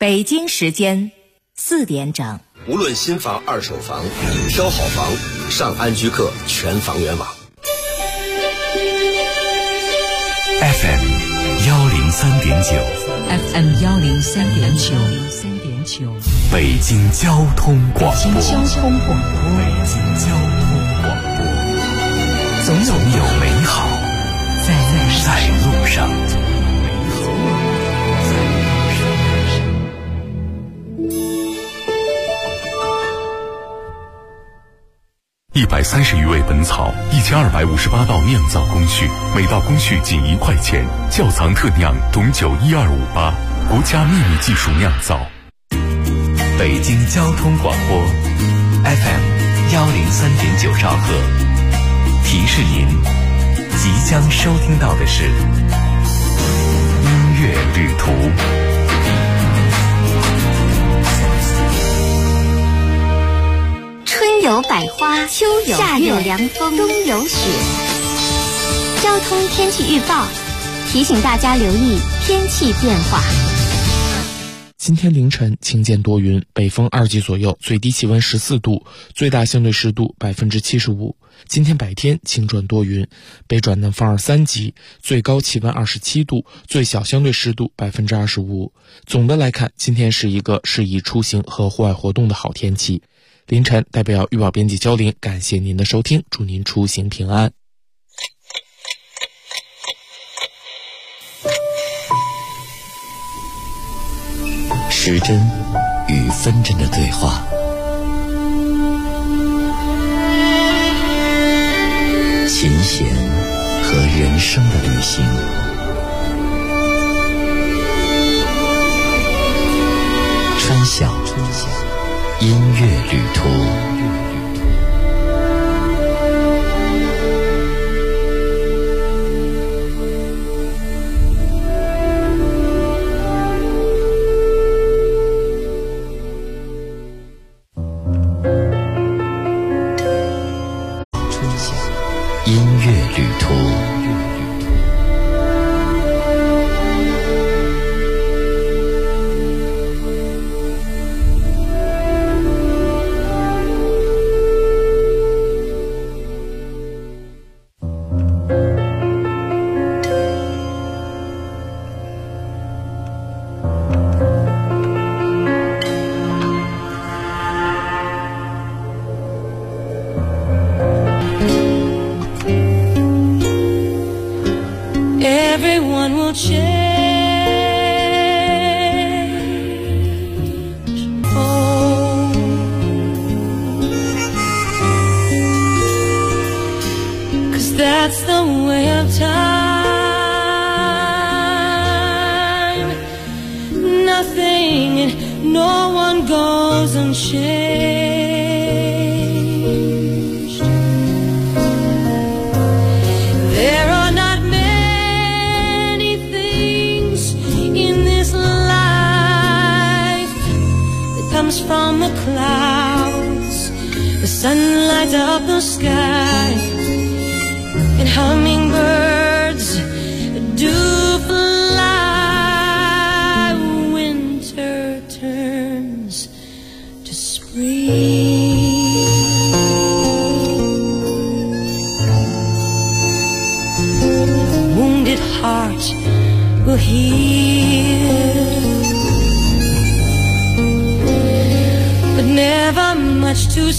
北京时间4点整。 无论新房二手房，挑好房上安居客全房源网。 FM 103.9 FM 103.9 北京交通广播。 北京交通广播。 总有美好在路上。130余味本草，1258道酿造工序，每道工序仅1块钱。窖藏特酿董酒12588，国家秘密技术酿造。北京交通广播 FM 103.9兆赫，提示您即将收听到的是音乐旅途。 春有百花，秋有夏有凉风，冬有雪。交通天气预报提醒大家留意天气变化。 今天凌晨晴间多云，北风2级左右，最低气温14度，最大相对湿度75%。今天白天晴转多云，北转南风2、3级，最高气温27度，最小相对湿度25%。总的来看，今天是一个适宜出行和户外活动的好天气。凌晨代表预报编辑焦玲，感谢您的收听，祝您出行平安。 时针与分针的对话，琴弦和人生的旅行，春晓音乐旅途。音乐旅途。 Everyone will change. Oh, 'cause that's the way of time. Nothing and no one goes unchanged. There are not many things in this life that comes from the clouds. The sunlight up the sky, and hummingbirds do fly. Winter turns to spring. Wounded heart will heal, but never much too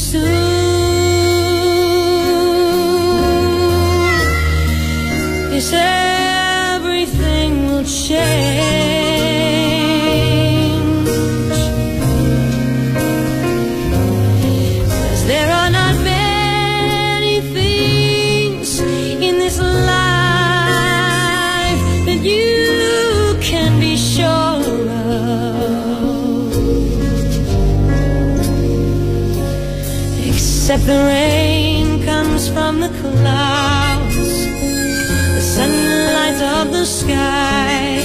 soon. Yes, everything will change, 'cause there are not many things in this life that you can be sure of, except the rain comes from the clouds, the sunlight of the sky,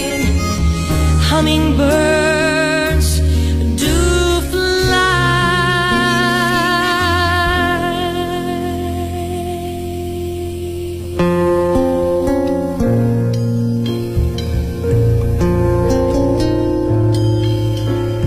hummingbirds do fly.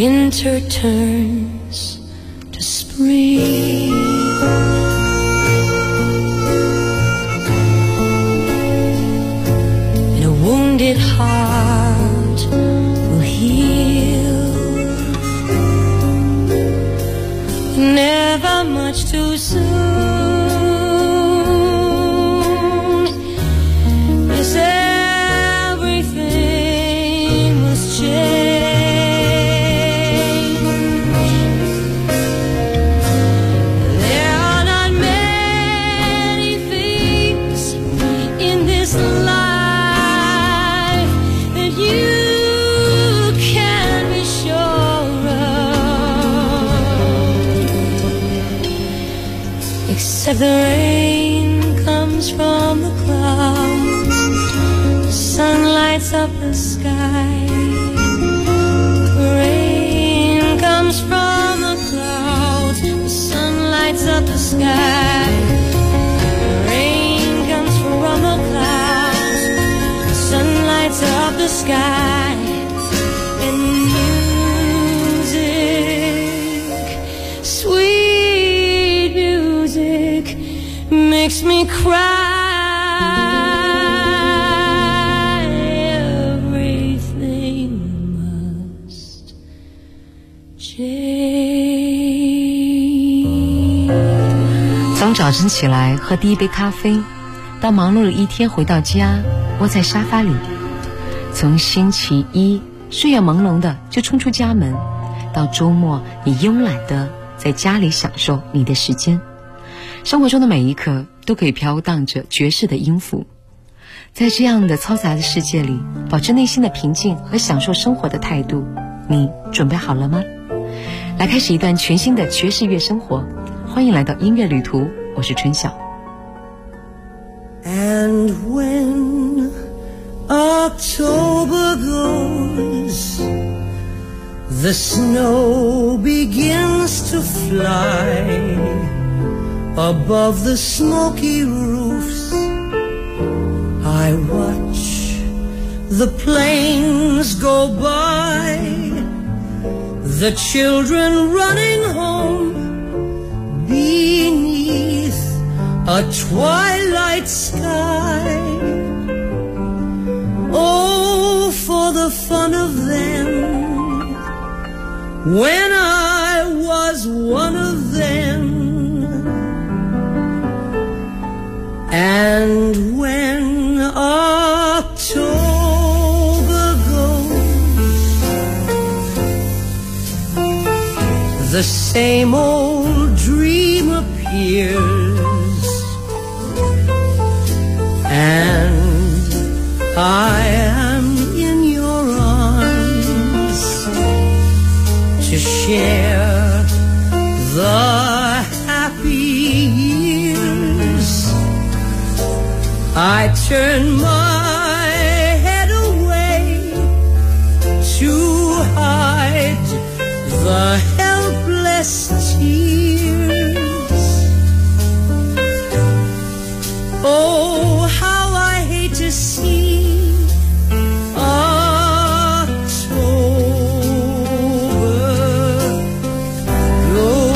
winter turns to spring. And a wounded heart will heal, never much too soon. Yes, everything must change. There are not many things in this life that you can be sure of, except the rain comes from the clouds, the sun lights up the sky. The rain comes from the clouds, the sun lights up the sky. The rain comes from the clouds, the sun lights up the sky. And music, sweet music, makes me cry. Everything must change. 从早晨起来喝第一杯咖啡，到忙碌了一天回到家，窝在沙发里。从星期一睡眼朦胧的就冲出家门，到周末你慵懒的在家里享受你的时间。生活中的每一刻都可以飘荡着爵士的音符。在这样的嘈杂的世界里，保持内心的平静和享受生活的态度，你准备好了吗？来开始一段全新的爵士乐生活，欢迎来到音乐旅途，我是春晓。 And when October goes, the snow begins to fly above the smoky roofs. I watch the planes go by, the children running home beneath a twilight sky. Oh, for the fun of them, when I was one of them. And when October goes, the same old dream appears, and I am in your arms to share the happy years. I turn my head away to hide the helpless tears. Oh, how I hate to see October go.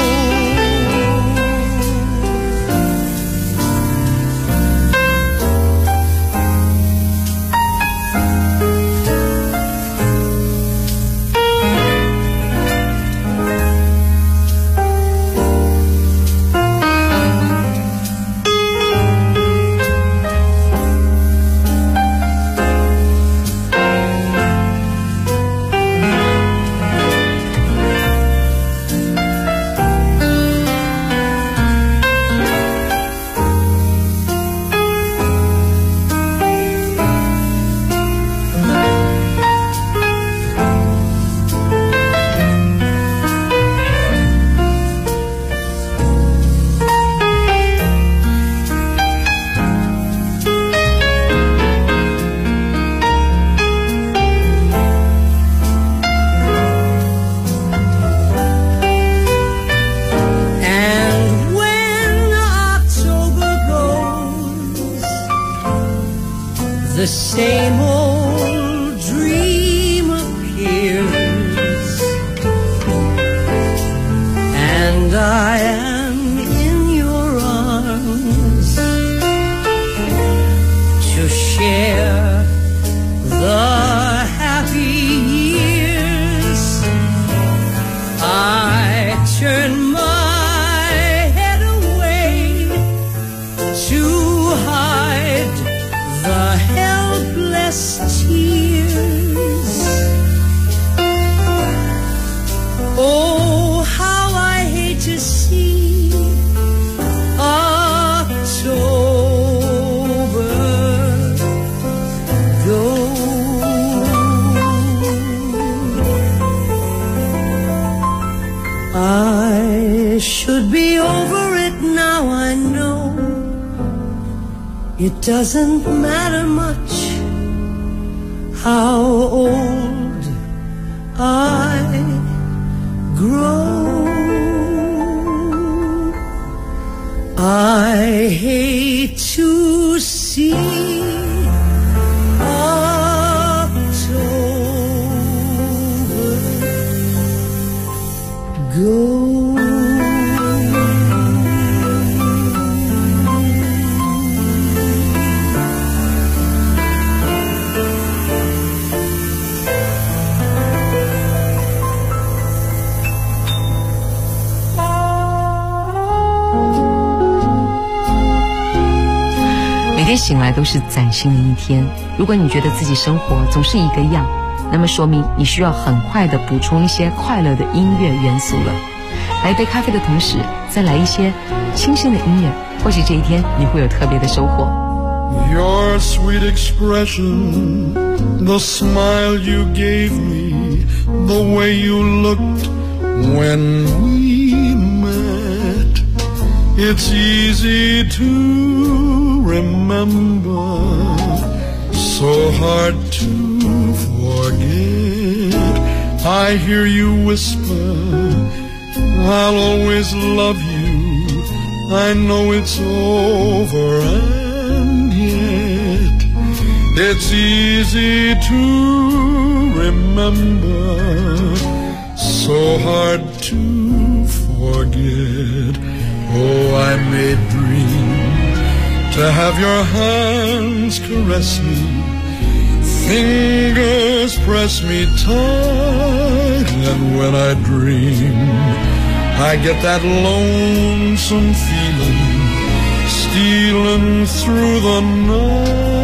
The same old dream appears, It doesn't matter much how old I grow. I hate to see October go. 每天醒来都是崭新的一天。如果你觉得自己生活总是一个样，那么说明你需要很快的补充一些快乐的音乐元素了。来一杯咖啡的同时，再来一些清新的音乐，或许这一天你会有特别的收获。 Your sweet expression, the smile you gave me, the way you looked when we met. It's easy to remember, so hard to forget. I hear you whisper, I'll always love you. I know it's over and yet it's easy to remember, so hard to forget. Oh, I may dream to have your hands caress me, fingers press me tight, and when I dream, I get that lonesome feeling stealing through the night.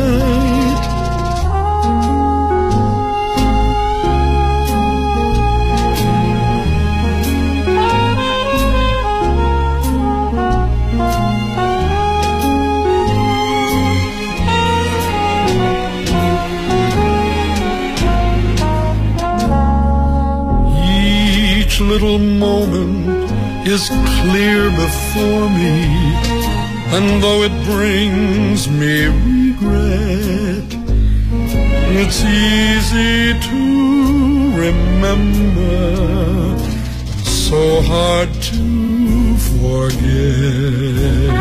Each little moment is clear before me, and though it brings me regret, it's easy to remember, so hard to forget.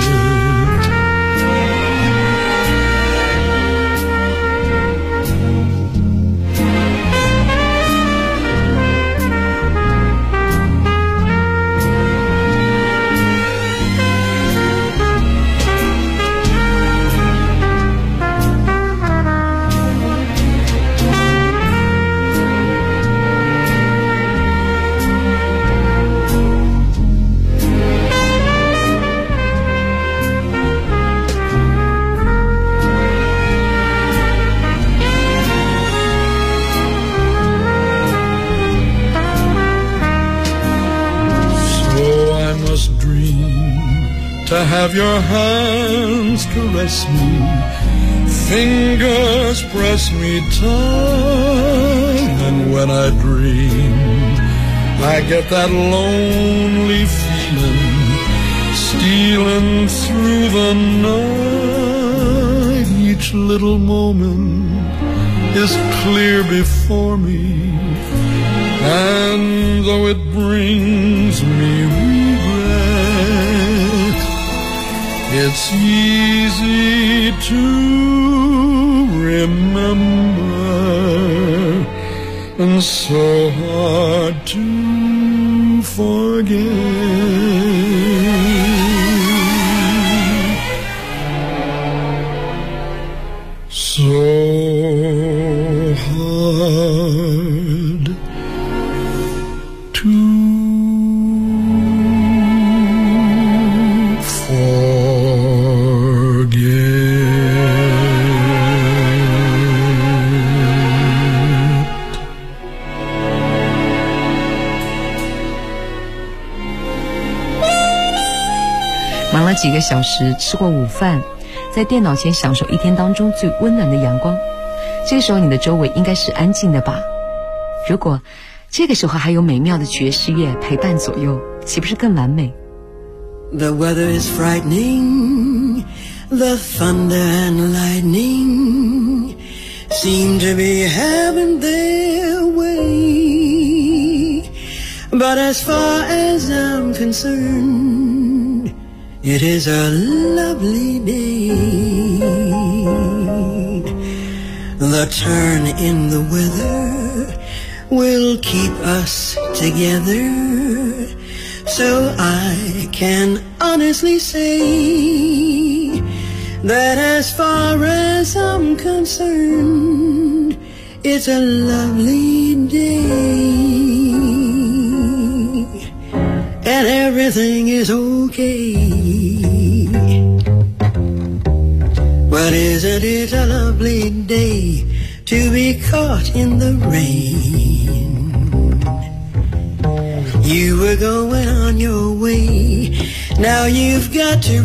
To have your hands caress me, fingers press me tight, and when I dream, I get that lonely feeling stealing through the night. Each little moment is clear before me, and though it brings me regret, it's easy to remember, and so hard to forget. So hard to 忙了几个小时，吃过午饭，在电脑前享受一天当中最温暖的阳光。这个时候你的周围应该是安静的吧？如果这个时候还有美妙的爵士乐陪伴左右，岂不是更完美？ The weather is frightening, the thunder and lightning seem to be having their way. But as far as I'm concerned, it is a lovely day. The turn in the weather will keep us together, so I can honestly say that as far as I'm concerned, it's a lovely day, and everything is okay. But isn't it a lovely day to be caught in the rain? You were going on your way, now you've got to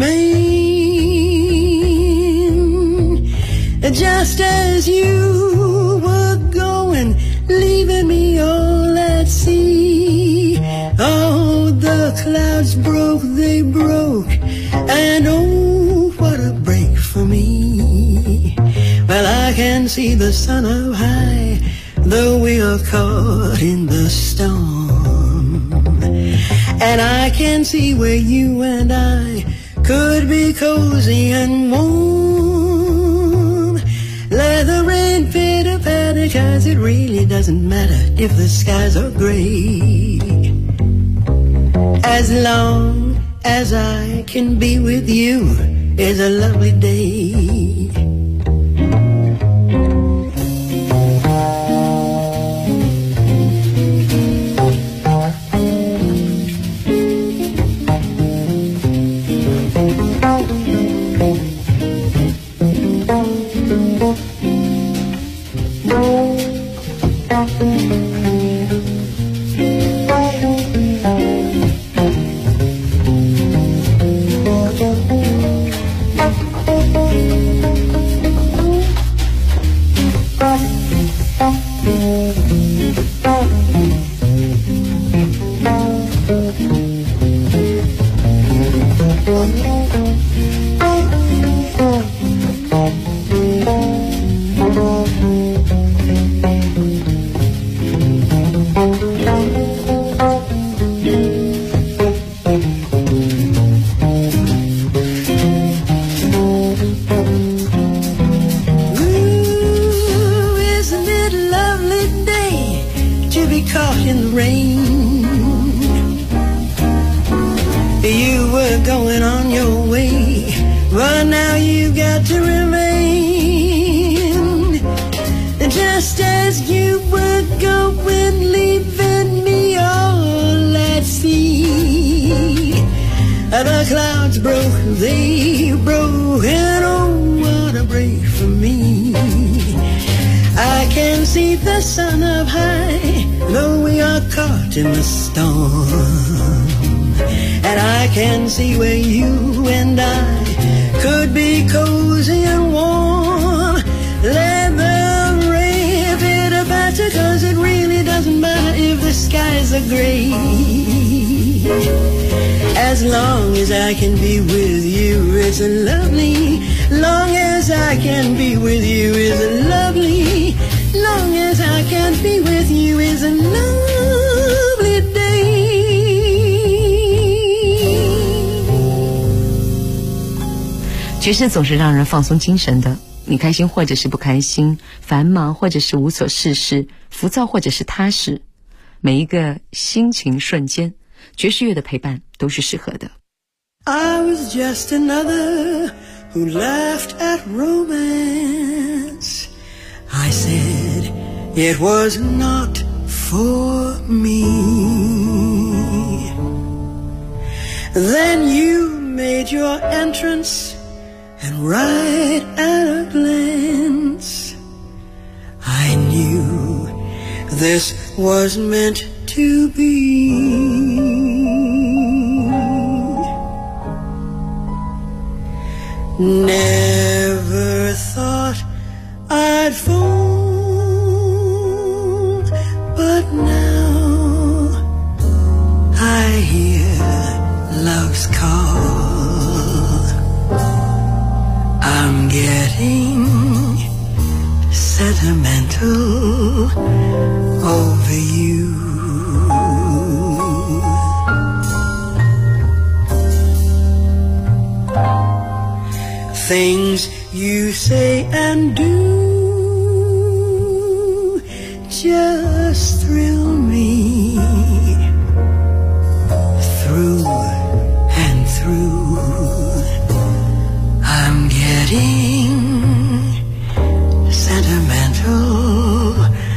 remain. Just as you were going, leaving me all at sea. Oh, the clouds broke, they broke, and oh, what a break for me. Well, I can see the sun up high, though we are caught in the storm. And I can see where you and I could be cozy and warm. Let the rain pitter-patter, 'cause it really doesn't matter if the skies are gray. As long as I can be with you, it's a lovely day. The clouds broke, they broke, and oh, what a break for me. I can see the sun up high, though we are caught in the storm. And I can see where you and I could be cozy and warm. Let the rain pitter-patter, 'cause it really doesn't matter if the skies are gray. As long as I can be with you, it's a lovely. Long as I can be with you is a lovely. Long as I can be with you is a lovely day. 爵士总是让人放松精神的，你开心或者是不开心，繁忙或者是无所事事，浮躁或者是踏实，每一个心情瞬间，爵士乐的陪伴都是适合的。 I was just another who laughed at romance. I said it was not for me. Then you made your entrance, and right at a glance I knew this was meant to be. Never thought I'd fall, but now I hear love's call. sentimental over you. Things you say and do just thrill me through and through. I'm getting sentimental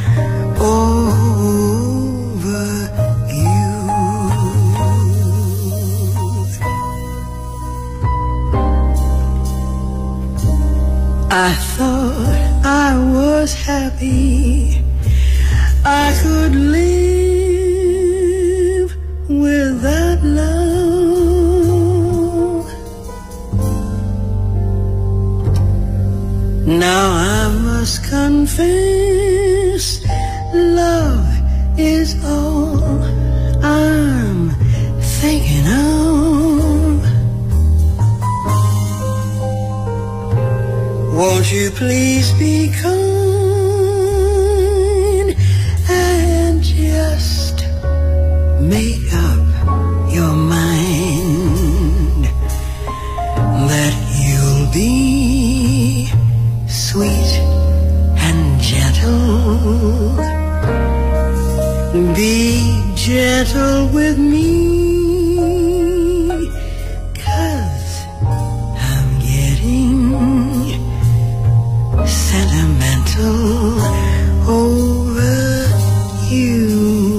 over you. I thought I was happy, I could live without love. Now I must confess, love is all I'm thinking of. Won't you please be kind and just make up your mind that you'll be sweet and gentle. Be gentle with me, 'cause I'm getting sentimental over you.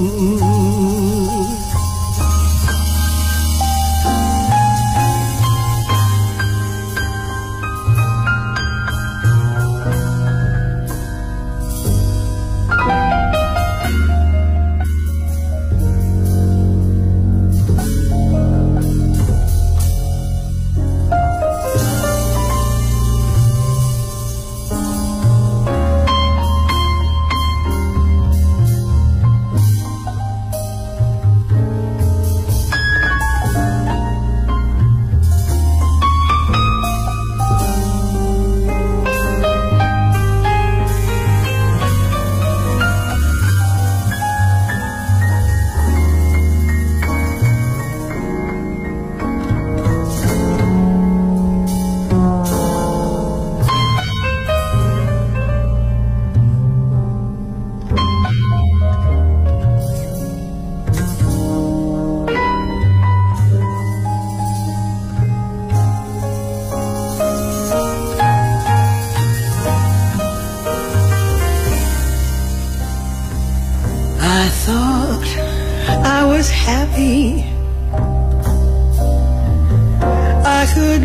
I thought I was happy, I could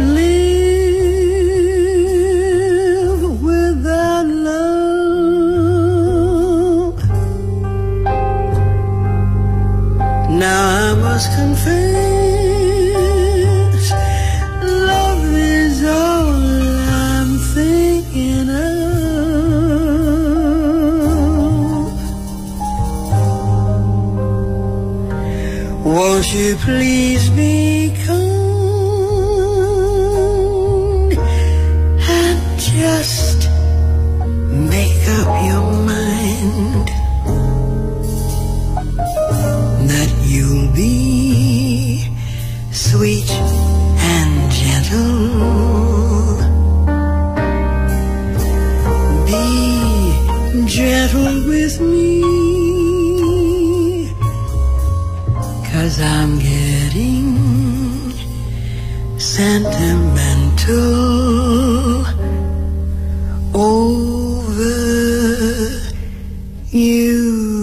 live without love. Now I must confess, love is all I'm thinking of. Won't you please be kind and just make up your mind that you'll be sweet and gentle. Be gentle with me, 'cause I'm getting sentimental over you.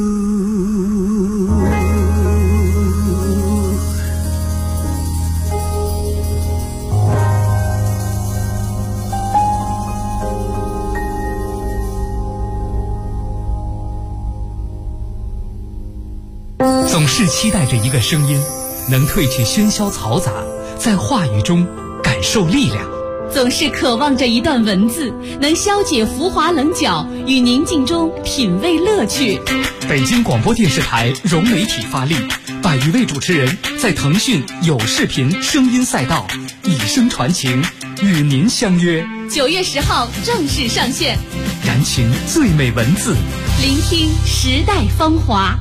总是期待着一个声音，能褪去喧嚣嘈杂，在话语中感受力量。 总是渴望着一段文字，能消解浮华棱角，与宁静中品味乐趣。 北京广播电视台融媒体发力，100余位主持人在腾讯有视频声音赛道以声传情，与您相约 9月10号正式上线， 燃情最美文字， 聆听时代芳华。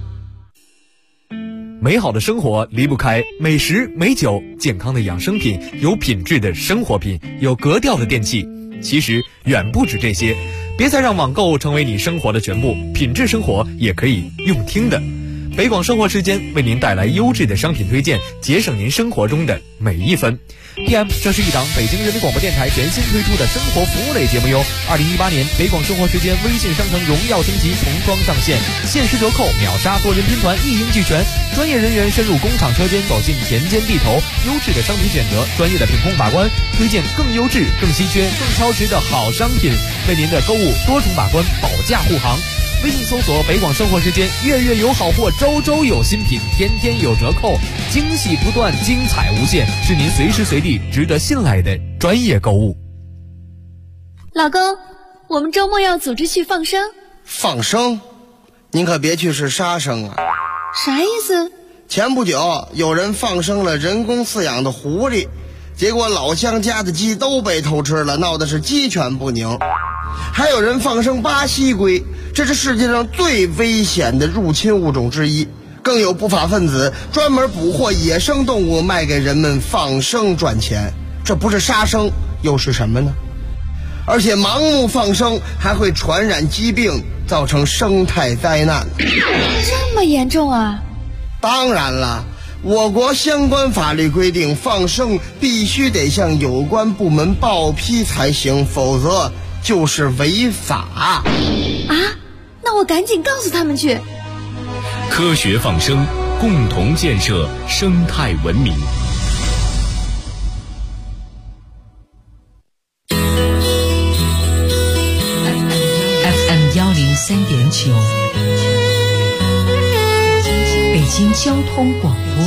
美好的生活离不开美食美酒，健康的养生品，有品质的生活品，有格调的电器。其实远不止这些，别再让网购成为你生活的全部，品质生活也可以用听的。北广生活时间为您带来优质的商品推荐，节省您生活中的每一分。PM， 这是一档北京人民广播电台全新推出的生活服务类节目哟。2018年北广生活时间微信商城荣耀升级，同装上线，限时折扣，秒杀多人拼团，一应俱全。专业人员深入工厂车间，走进田间地头，优质的商品选择，专业的品控把关，推荐更优质、更稀缺、更超值的好商品，为您的购物多重把关，保驾护航。微信搜索北广生活时间，月月有好货，周周有新品，天天有折扣，惊喜不断，精彩无限，是您随时随地值得信赖的专业购物。 老公，我们周末要组织去放生。 放生？您可别去是杀生啊！ 啥意思？ 前不久有人放生了人工饲养的狐狸，结果老乡家的鸡都被偷吃了，闹的是鸡犬不宁。还有人放生巴西龟，这是世界上最危险的入侵物种之一。更有不法分子专门捕获野生动物卖给人们放生赚钱，这不是杀生又是什么呢？而且盲目放生还会传染疾病，造成生态灾难。 这么严重啊？ 当然了，我国相关法律规定，放生必须得向有关部门报批才行，否则就是违法啊！ 那我赶紧告诉他们去。 科学放生，共同建设生态文明。 FM 103.9，北京交通广播，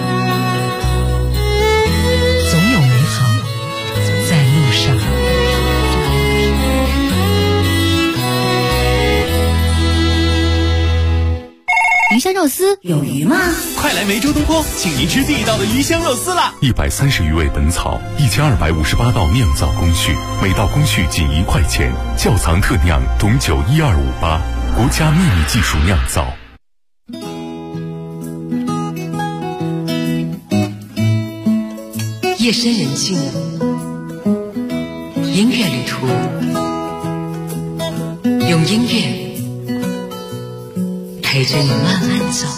总有美好在路上。 鱼香肉丝有鱼吗？ 快来梅州东坡，请您吃地道的鱼香肉丝啦！130余味本草，1258道酿造工序，每道工序仅1块钱，窖藏特酿董酒12588，国家秘密技术酿造。 夜深人静，音乐旅途，用音乐陪着你慢慢走。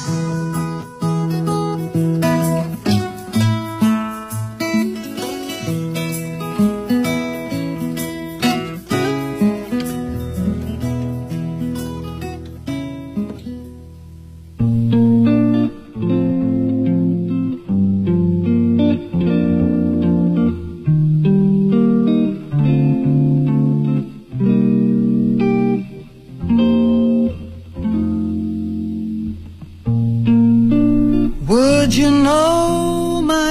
Would you know my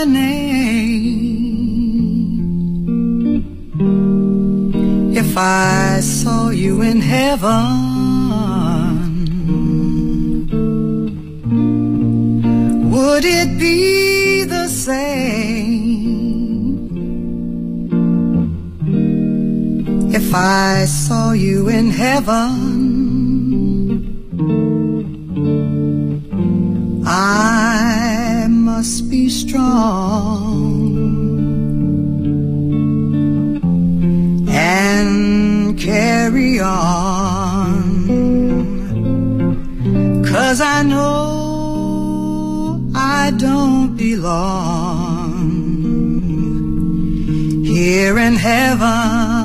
name if I saw you in heaven? Would it be the same if I saw you in heaven? I must be strong and carry on, 'cause I know I don't belong here in heaven.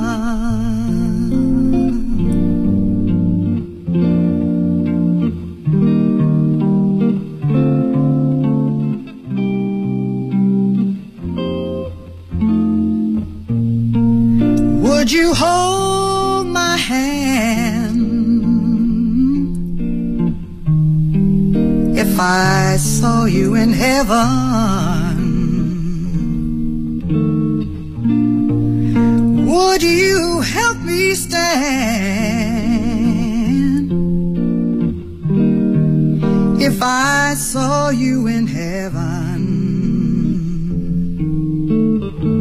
Would you hold my hand if I saw you in heaven? Would you help me stand if I saw you in heaven?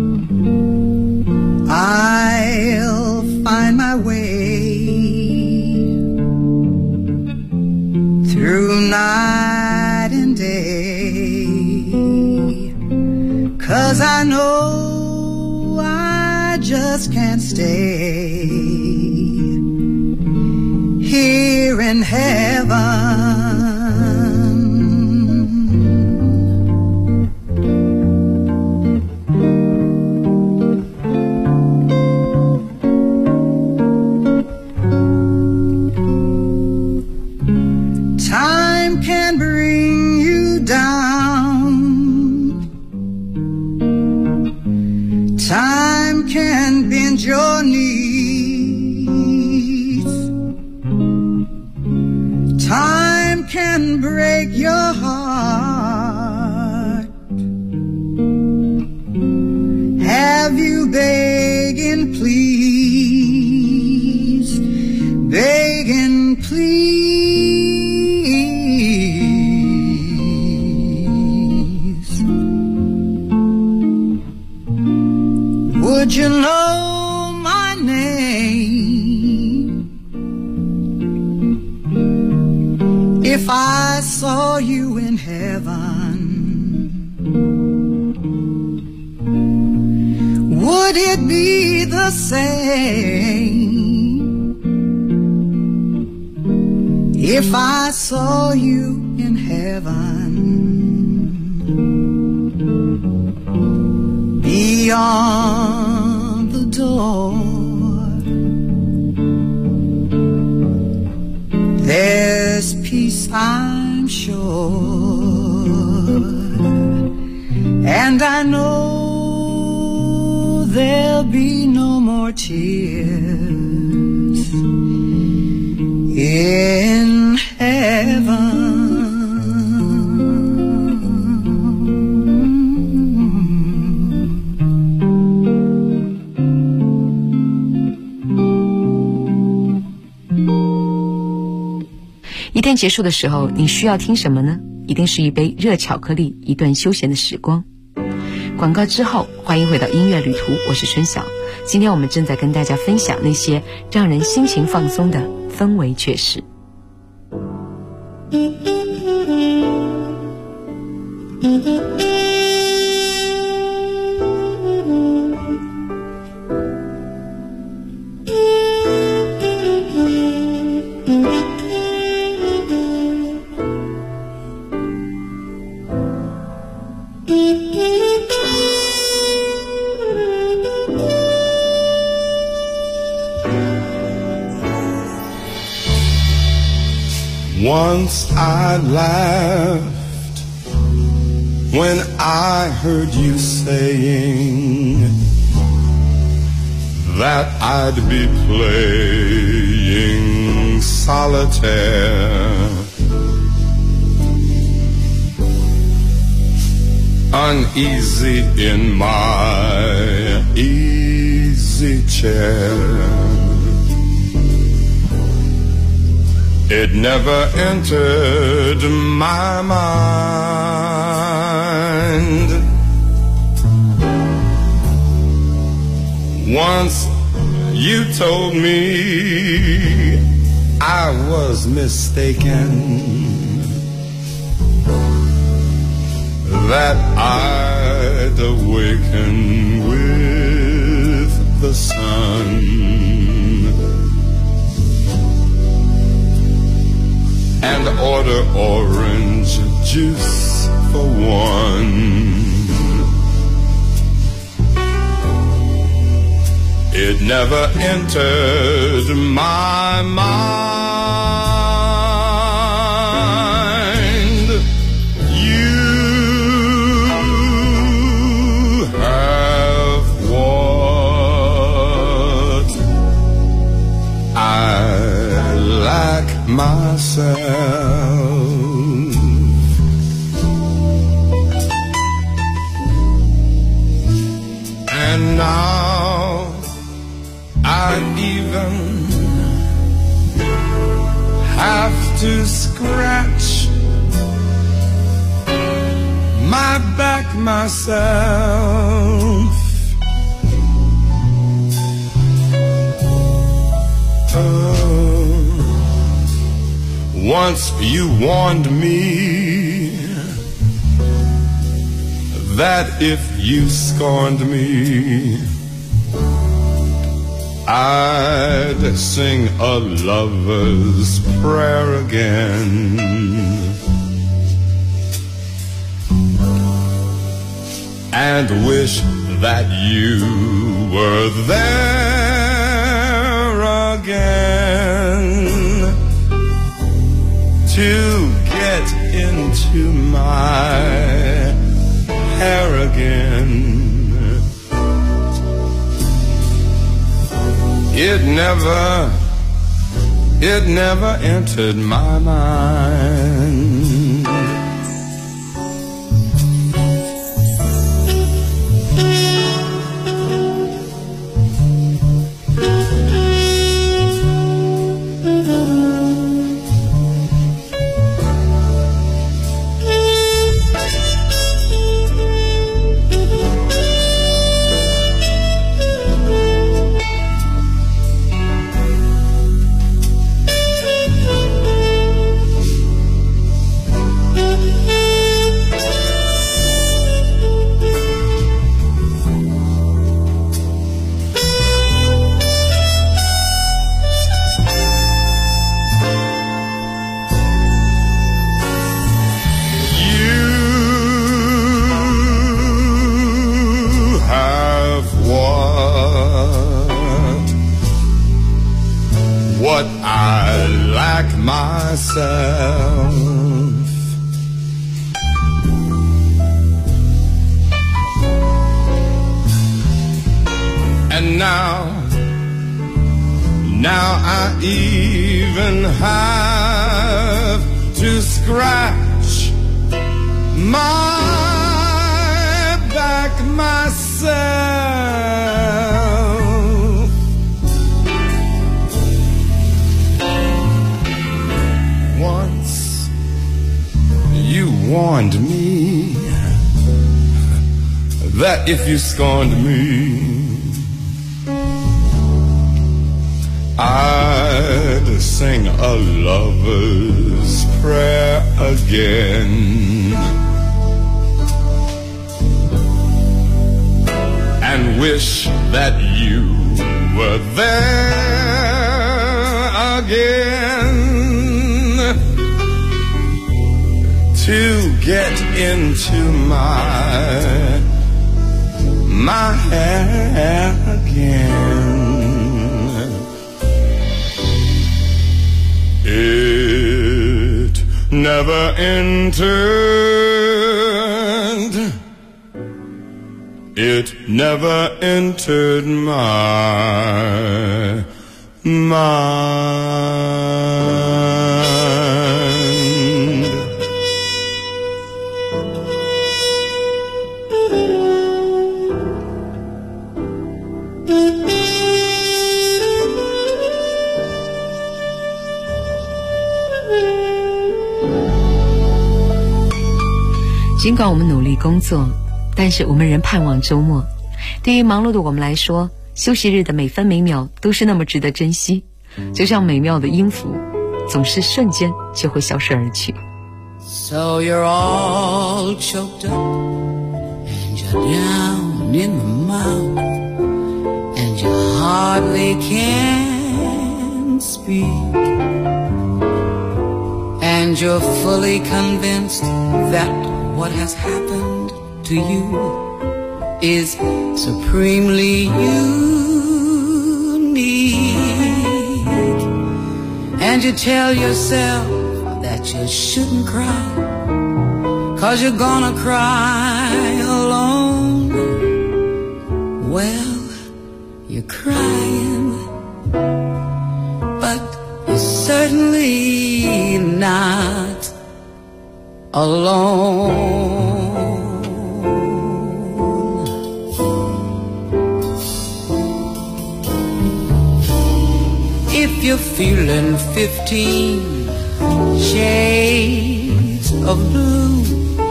just can't stay here in heaven. Time can bring you down. Time can bend your knees. Time can break your heart. Have you begging, please, begging, please? Would you know my name if I saw you in heaven? Would it be the same if I saw you in heaven? Beyond the door, there's peace, I'm sure, and I know there'll be no more tears in heaven. 一天结束的时候，你需要听什么呢？一定是一杯热巧克力，一段休闲的时光。广告之后，欢迎回到音乐旅途，我是春晓。今天我们正在跟大家分享那些让人心情放松的氛围趣事。 Once I laughed when I heard you saying that I'd be playing solitaire, uneasy in my easy chair. It never entered my mind. Once you told me I was mistaken, that I'd awaken with the sun and order orange juice for one. It never entered my mind. You have what I lack myself. And now I even have to scratch my back myself. Once you warned me that if you scorned me, I'd sing a lover's prayer again. And wish that you were there again to get into my hair again. It never entered my mind. What I lack myself. And now I even have to scratch my back myself. Once you warned me that if you scorned me, I'd sing a lover's prayer again and wish that you were there again to get into my hair again. It never entered. It never entered my mind. 尽管我们努力工作，但是我们仍盼望周末。对于忙碌的我们来说，休息日的每分每秒都是那么值得珍惜，就像美妙的音符，总是瞬间就会消失而去。 So you're all choked up and you're down in the mouth and you hardly can speak and you're fully convinced that what has happened to you is supremely unique. And you tell yourself that you shouldn't cry, 'cause you're gonna cry alone. Well, you're crying, but you're certainly not alone. If you're feeling 15 shades of blue,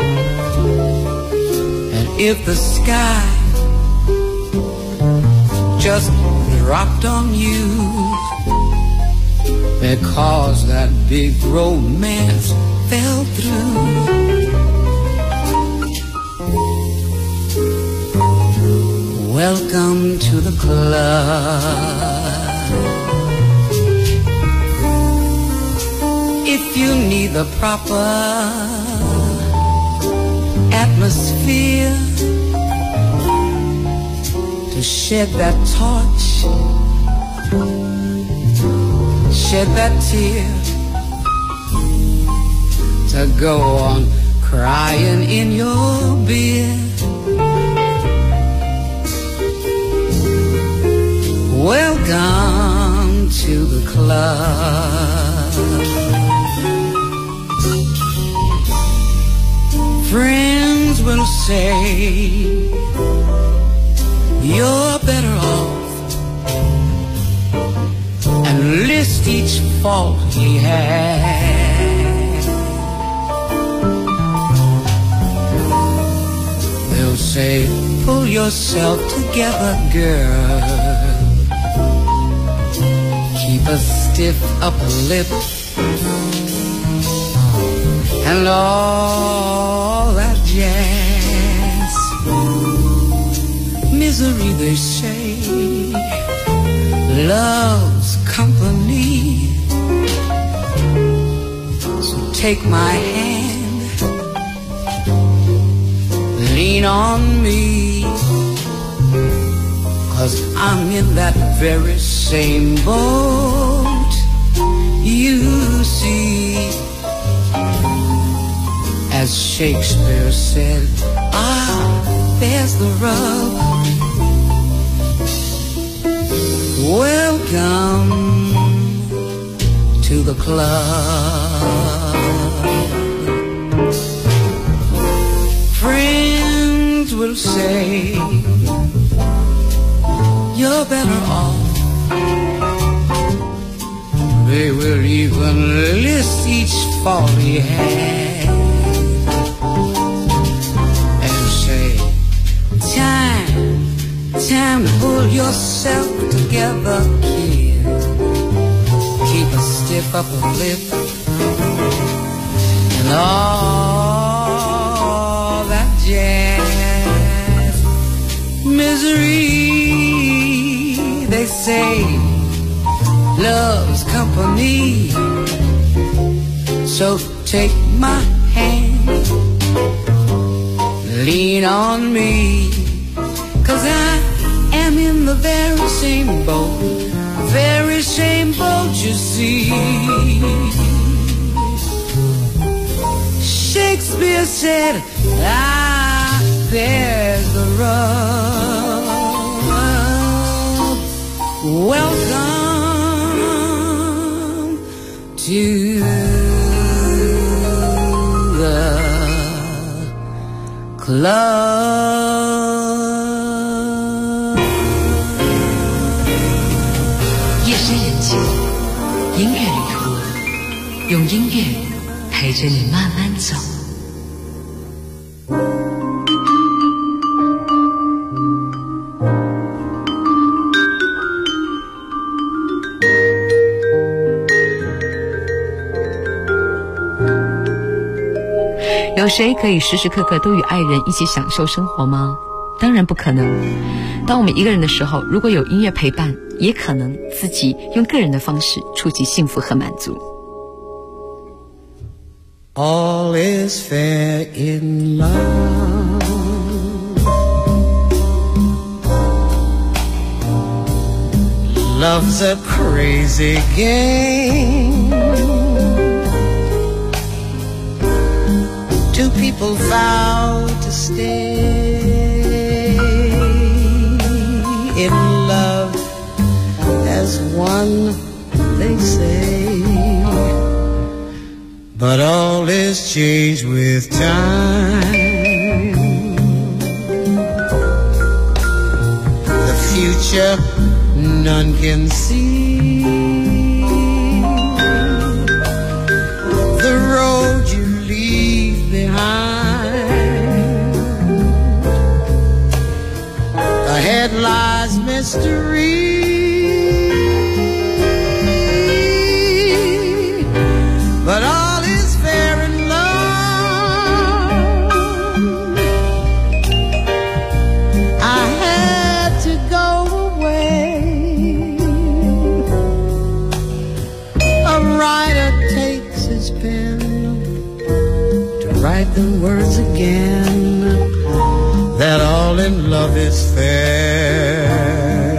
and if the sky just dropped on you because that big romance fell through, Welcome to the club. If you need the proper atmosphere to shed that torch, shed that tear, to go on crying in your beer, welcome to the club. Friends will say you're better off and list each fault he had. They'll say, pull yourself together, girl. Keep a stiff upper lip and all that jazz. Misery, they say, loves company. So take my hand, lean on me, 'cause I'm in that very same boat, you see. As Shakespeare said, there's the rub. Welcome to the club. Friends will say you're better off. They will even list each fault he had and say, time to pull yourself together, kid. Keep a stiff upper lip and all that jazz. Misery, they say, loves company. So take my hand, lean on me, 'cause I am in the very same boat, you see. Shakespeare said, there's the rub. Welcome to the club. 夜深人静，音乐旅途，用音乐陪着你慢慢走。有谁可以时时刻刻都与爱人一起享受生活吗？当然不可能。当我们一个人的时候，如果有音乐陪伴，也可能自己用个人的方式触及幸福和满足。 All is fair in love. Love's a crazy game. Two people vow to stay in love as one, they say. But all is changed with time. The future none can see. The road you leave behind, ahead lies mystery. But all is fair in love. I had is fair.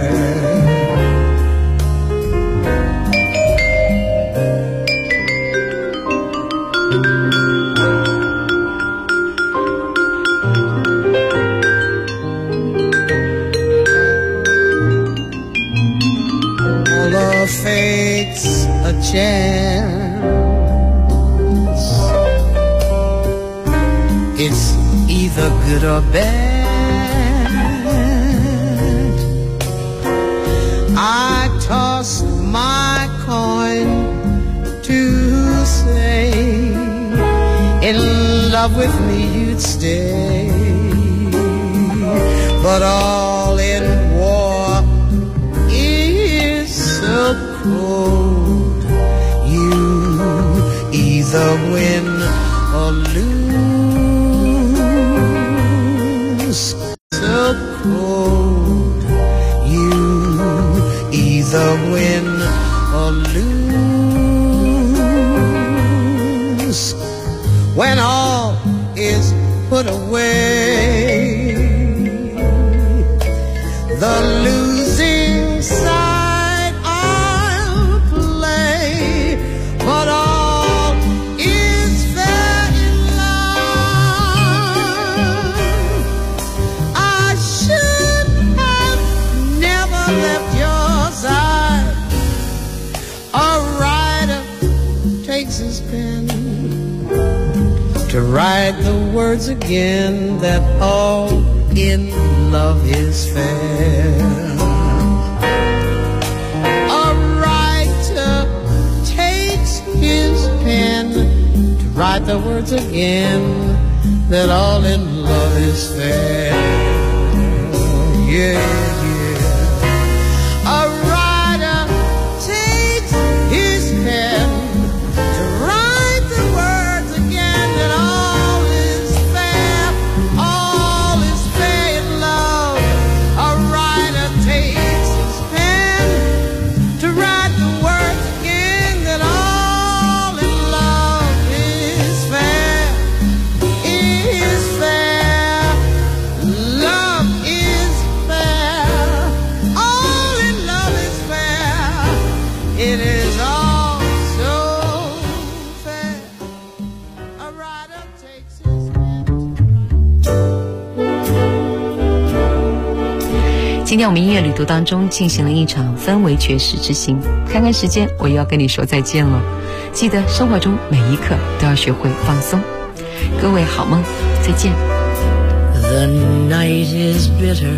Fate's a chance. It's either good or bad. I tossed my coin to say in love with me you'd stay, but all in war so cold. You either win or lose. So cold. You either win or lose. When all is put away, the losing side but all is fair in love. I should have never left your side. A writer takes his pen to write the words again that all in love is fair. Write the words again that all in love is fair. Yeah, yeah. A writer takes his pen to write the words again that all is fair. All is fair in love. A writer takes his pen to write the words again that all 今天我们音乐旅途当中进行了一场氛围爵士之行，看看时间，我又要跟你说再见了。记得生活中每一刻都要学会放松。各位好梦，再见。 The night is bitter,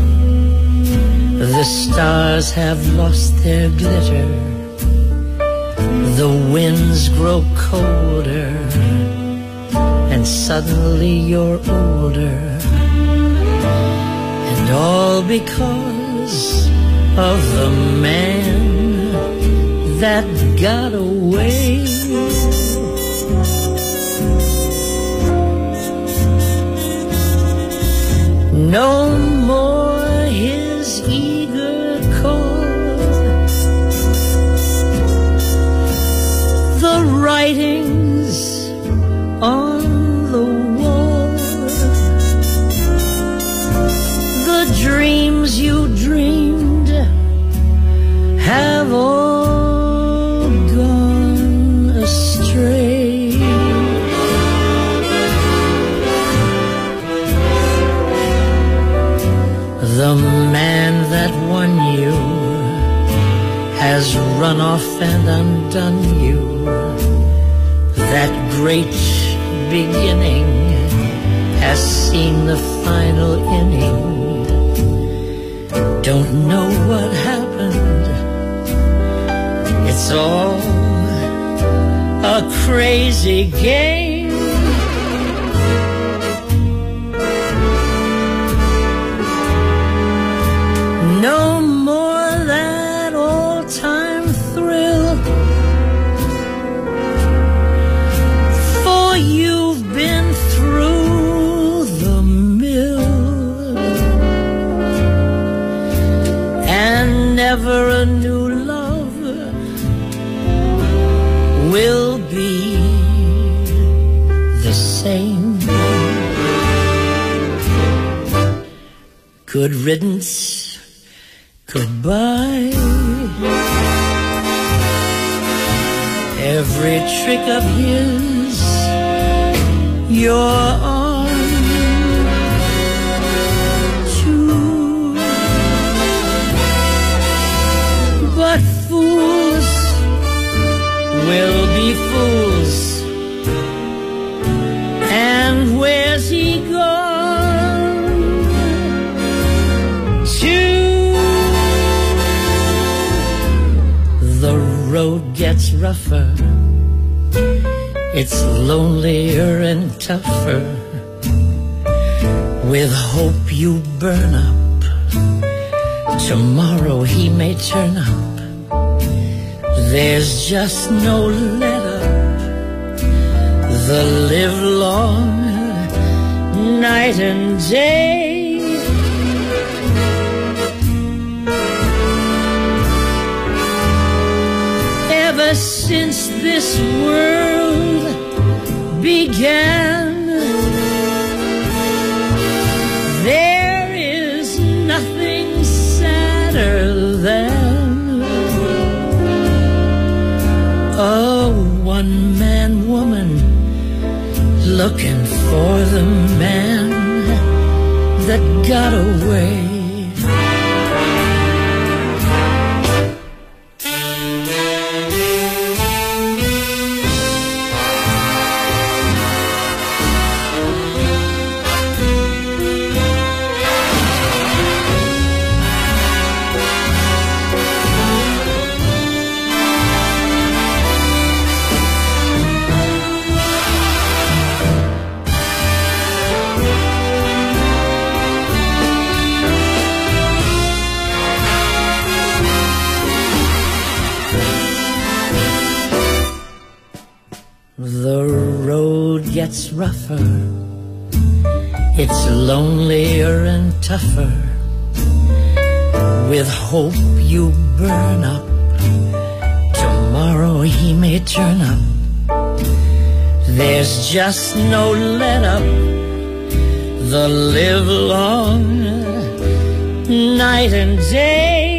the stars have lost their glitter, the winds grow colder, and suddenly you're older. And all because of the man that got away. No more his eager call, the writings on the wall, the dreams you dreamed have all gone astray. The man that won you has run off and undone you. That great beginning has seen the final inning. Don't know what happened. It's all a crazy game. No more that all-time thrill, for you've been through the mill, and never a new love will be the same. Good riddance, goodbye. Every trick of his, you're on too. But fools will be fools. And where's he gone to? The road gets rougher, it's lonelier and tougher. With hope you burn up, tomorrow he may turn up. There's just no let up, the live long night and day. Ever since this world began, there is nothing sadder than a one-man woman looking for the man that got away. The road gets rougher, it's lonelier and tougher. With hope you burn up, tomorrow he may turn up. There's just no let up, the live long night and day.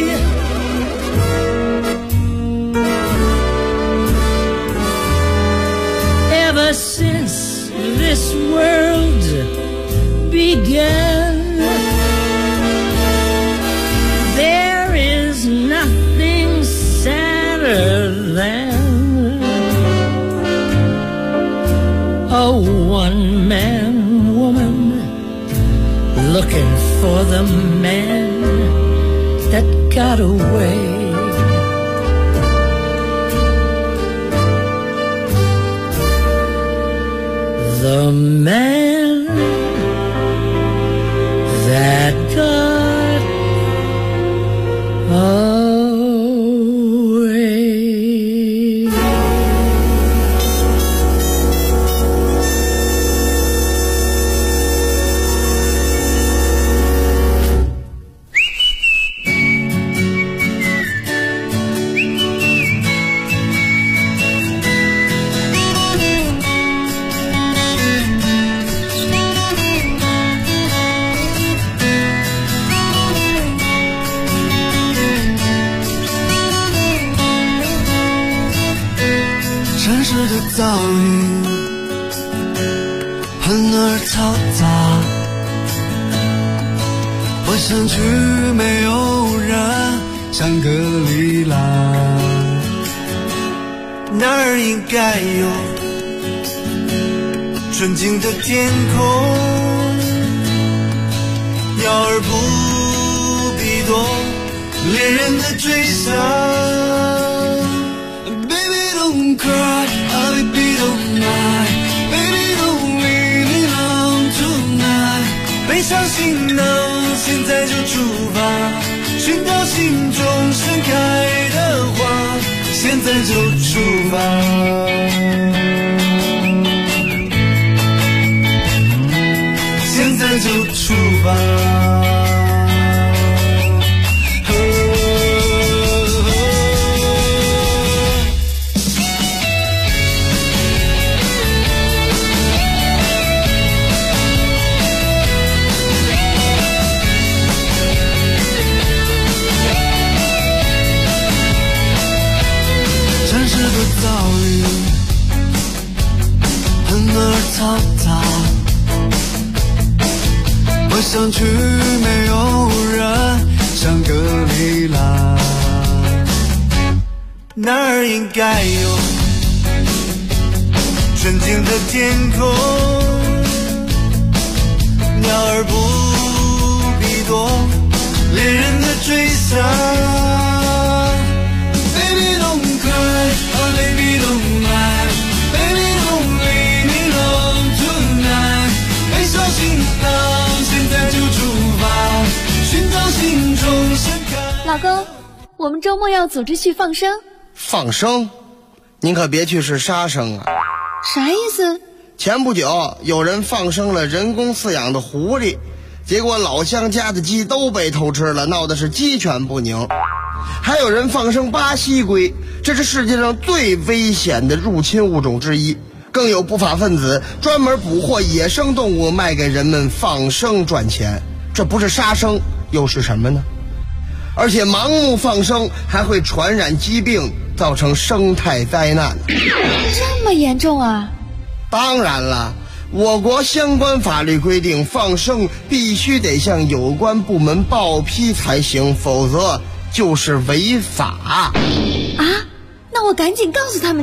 Ever since this world began, there is nothing sadder than a one-man woman looking for the man that got away. The man that got away. 噪音很而嘈杂，我想去没有人，香格里拉，那儿应该有纯净的天空，鸟儿不必多恋人的追想。Baby don't cry, baby don't lie, baby don't leave me alone tonight。背上行囊，现在就出发，寻找心中盛开的花，现在就出发。现在就出发。 雨，很儿嘈杂，我想去没有人，像格里拉，那儿应该有纯净的天空，鸟儿不必躲猎人的追杀。Baby don't cry, oh baby don't lie, baby don't leave me alone tonight。背上行囊，现在就出发，寻找心中盛开。 老公，我们周末要组织去放生。 放生？您可别去是杀生啊！ 啥意思？ 前不久有人放生了人工饲养的狐狸，结果老乡家的鸡都被偷吃了，闹得是鸡犬不宁。还有人放生巴西龟，这是世界上最危险的入侵物种之一。更有不法分子专门捕获野生动物卖给人们放生赚钱，这不是杀生又是什么呢？而且盲目放生还会传染疾病，造成生态灾难。 这么严重啊？ 当然了，我国相关法律规定，放生必须得向有关部门报批才行，否则就是违法。 啊，那我赶紧告诉他们。